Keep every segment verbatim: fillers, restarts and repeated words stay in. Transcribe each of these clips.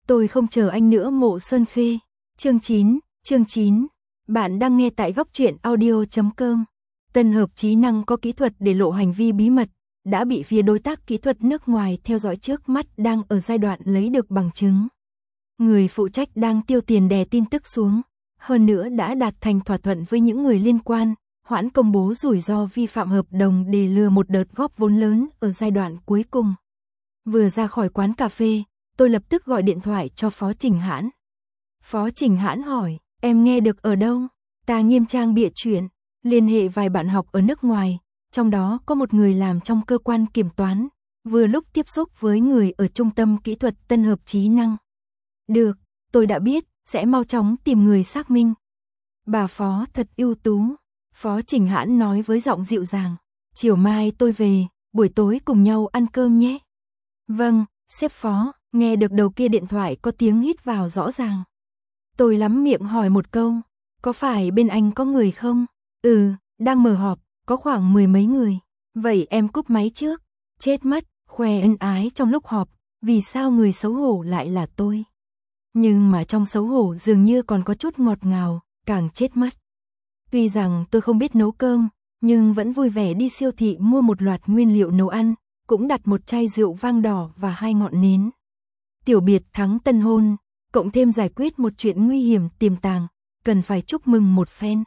Tôi không chờ anh nữa Mộ Sơn Khê. Chương chín, chương chín. Bạn đang nghe tại góc truyện audio chấm com. Tân hợp trí năng có kỹ thuật để lộ hành vi bí mật, đã bị phía đối tác kỹ thuật nước ngoài theo dõi trước mắt, đang ở giai đoạn lấy được bằng chứng. Người phụ trách đang tiêu tiền đè tin tức xuống, hơn nữa đã đạt thành thỏa thuận với những người liên quan, hoãn công bố rủi ro vi phạm hợp đồng để lừa một đợt góp vốn lớn ở giai đoạn cuối cùng. Vừa ra khỏi quán cà phê, tôi lập tức gọi điện thoại cho Phó Trình Hãn. Phó Trình Hãn hỏi, em nghe được ở đâu? Ta nghiêm trang bịa chuyện, liên hệ vài bạn học ở nước ngoài, trong đó có một người làm trong cơ quan kiểm toán, vừa lúc tiếp xúc với người ở trung tâm kỹ thuật Tân hợp trí năng. Được, tôi đã biết, sẽ mau chóng tìm người xác minh. Bà Phó thật ưu tú, Phó Trình Hãn nói với giọng dịu dàng. Chiều mai tôi về, buổi tối cùng nhau ăn cơm nhé. Vâng, sếp Phó. Nghe được đầu kia điện thoại có tiếng hít vào rõ ràng. Tôi lắm miệng hỏi một câu, có phải bên anh có người không? Ừ, đang mở họp, có khoảng mười mấy người. Vậy em cúp máy trước. Chết mất, khoe ân ái trong lúc họp, vì sao người xấu hổ lại là tôi? Nhưng mà trong xấu hổ dường như còn có chút ngọt ngào, càng chết mất. Tuy rằng tôi không biết nấu cơm, nhưng vẫn vui vẻ đi siêu thị mua một loạt nguyên liệu nấu ăn, cũng đặt một chai rượu vang đỏ và hai ngọn nến. Tiểu biệt thắng tân hôn, cộng thêm giải quyết một chuyện nguy hiểm tiềm tàng, cần phải chúc mừng một phen.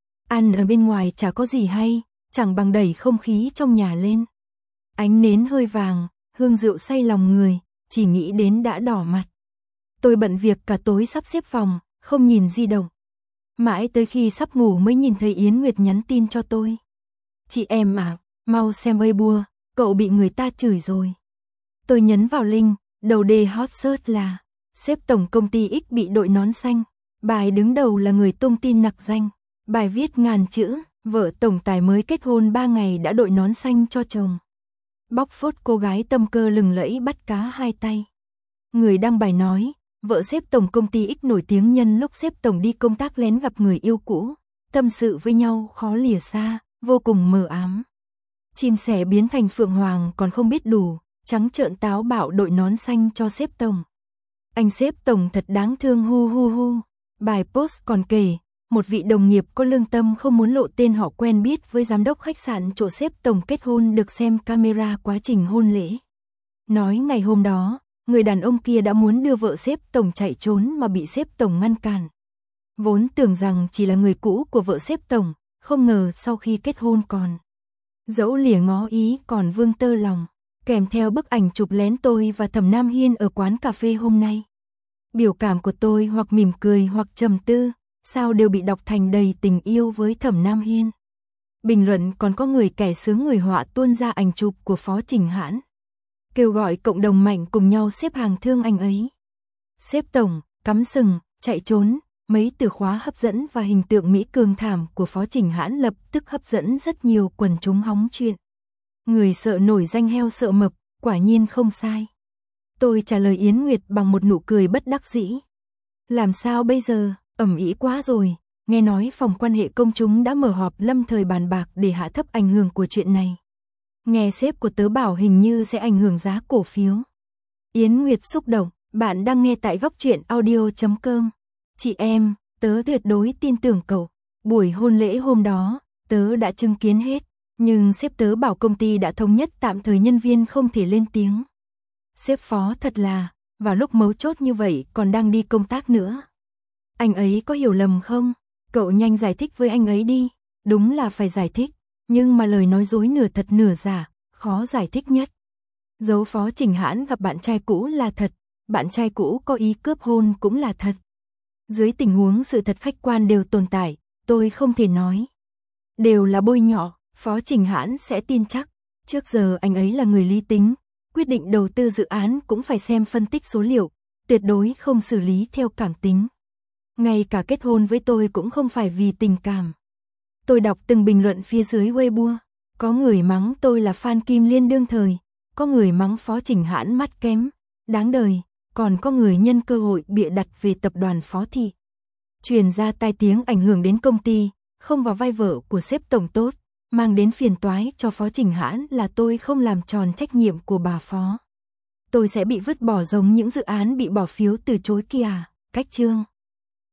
Ăn ở bên ngoài chả có gì hay, chẳng bằng đẩy không khí trong nhà lên. Ánh nến hơi vàng, hương rượu say lòng người, chỉ nghĩ đến đã đỏ mặt. Tôi bận việc cả tối sắp xếp phòng, không nhìn di động. Mãi tới khi sắp ngủ mới nhìn thấy Yến Nguyệt nhắn tin cho tôi. Chị em à, mau xem Weibo, cậu bị người ta chửi rồi. Tôi nhấn vào link. Đầu đề hot search là sếp tổng công ty X bị đội nón xanh. Bài đứng đầu là người tung tin nặc danh. Bài viết ngàn chữ, vợ tổng tài mới kết hôn ba ngày đã đội nón xanh cho chồng. Bóc phốt cô gái tâm cơ lừng lẫy bắt cá hai tay. Người đăng bài nói, vợ sếp tổng công ty X nổi tiếng nhân lúc sếp tổng đi công tác lén gặp người yêu cũ, tâm sự với nhau khó lìa xa, vô cùng mờ ám. Chim sẻ biến thành phượng hoàng còn không biết đủ. Trắng trợn táo bạo đội nón xanh cho sếp tổng. Anh sếp tổng thật đáng thương hu hu hu. Bài post còn kể, một vị đồng nghiệp có lương tâm không muốn lộ tên họ quen biết với giám đốc khách sạn chỗ sếp tổng kết hôn được xem camera quá trình hôn lễ. Nói ngày hôm đó, người đàn ông kia đã muốn đưa vợ sếp tổng chạy trốn mà bị sếp tổng ngăn cản. Vốn tưởng rằng chỉ là người cũ của vợ sếp tổng, không ngờ sau khi kết hôn còn. Dẫu lìa ngó ý còn vương tơ lòng. Kèm theo bức ảnh chụp lén tôi và Thẩm Nam Hiên ở quán cà phê hôm nay. Biểu cảm của tôi hoặc mỉm cười hoặc trầm tư, sao đều bị đọc thành đầy tình yêu với Thẩm Nam Hiên. Bình luận còn có người kẻ sướng người họa tuôn ra ảnh chụp của Phó Trình Hãn. Kêu gọi cộng đồng mạnh cùng nhau xếp hàng thương anh ấy. Sếp tổng, cắm sừng, chạy trốn, mấy từ khóa hấp dẫn và hình tượng mỹ cường thảm của Phó Trình Hãn lập tức hấp dẫn rất nhiều quần chúng hóng chuyện. Người sợ nổi danh heo sợ mập, quả nhiên không sai. Tôi trả lời Yến Nguyệt bằng một nụ cười bất đắc dĩ. Làm sao bây giờ, ầm ĩ quá rồi, nghe nói phòng quan hệ công chúng đã mở họp lâm thời bàn bạc để hạ thấp ảnh hưởng của chuyện này. Nghe sếp của tớ bảo hình như sẽ ảnh hưởng giá cổ phiếu. Yến Nguyệt xúc động, bạn đang nghe tại góc truyện audio chấm com. Chị em, tớ tuyệt đối tin tưởng cậu. Buổi hôn lễ hôm đó, tớ đã chứng kiến hết. Nhưng sếp tớ bảo công ty đã thống nhất tạm thời nhân viên không thể lên tiếng. Sếp Phó thật là, vào lúc mấu chốt như vậy còn đang đi công tác nữa. Anh ấy có hiểu lầm không? Cậu nhanh giải thích với anh ấy đi. Đúng là phải giải thích, nhưng mà lời nói dối nửa thật nửa giả, khó giải thích nhất. Dấu Phó Trình Hãn gặp bạn trai cũ là thật, bạn trai cũ có ý cướp hôn cũng là thật. Dưới tình huống sự thật khách quan đều tồn tại, tôi không thể nói. Đều là bôi nhọ. Phó Trình Hãn sẽ tin chắc, trước giờ anh ấy là người lý tính, quyết định đầu tư dự án cũng phải xem phân tích số liệu, tuyệt đối không xử lý theo cảm tính. Ngay cả kết hôn với tôi cũng không phải vì tình cảm. Tôi đọc từng bình luận phía dưới Weibo, có người mắng tôi là fan Kim Liên đương thời, có người mắng Phó Trình Hãn mắt kém, đáng đời, còn có người nhân cơ hội bịa đặt về tập đoàn Phó Thị. Truyền ra tai tiếng ảnh hưởng đến công ty, không vào vai vợ của sếp tổng tốt. Mang đến phiền toái cho Phó Trình Hãn là tôi không làm tròn trách nhiệm của bà Phó. tôi sẽ bị vứt bỏ giống những dự án bị bỏ phiếu từ chối kìa. Cách chương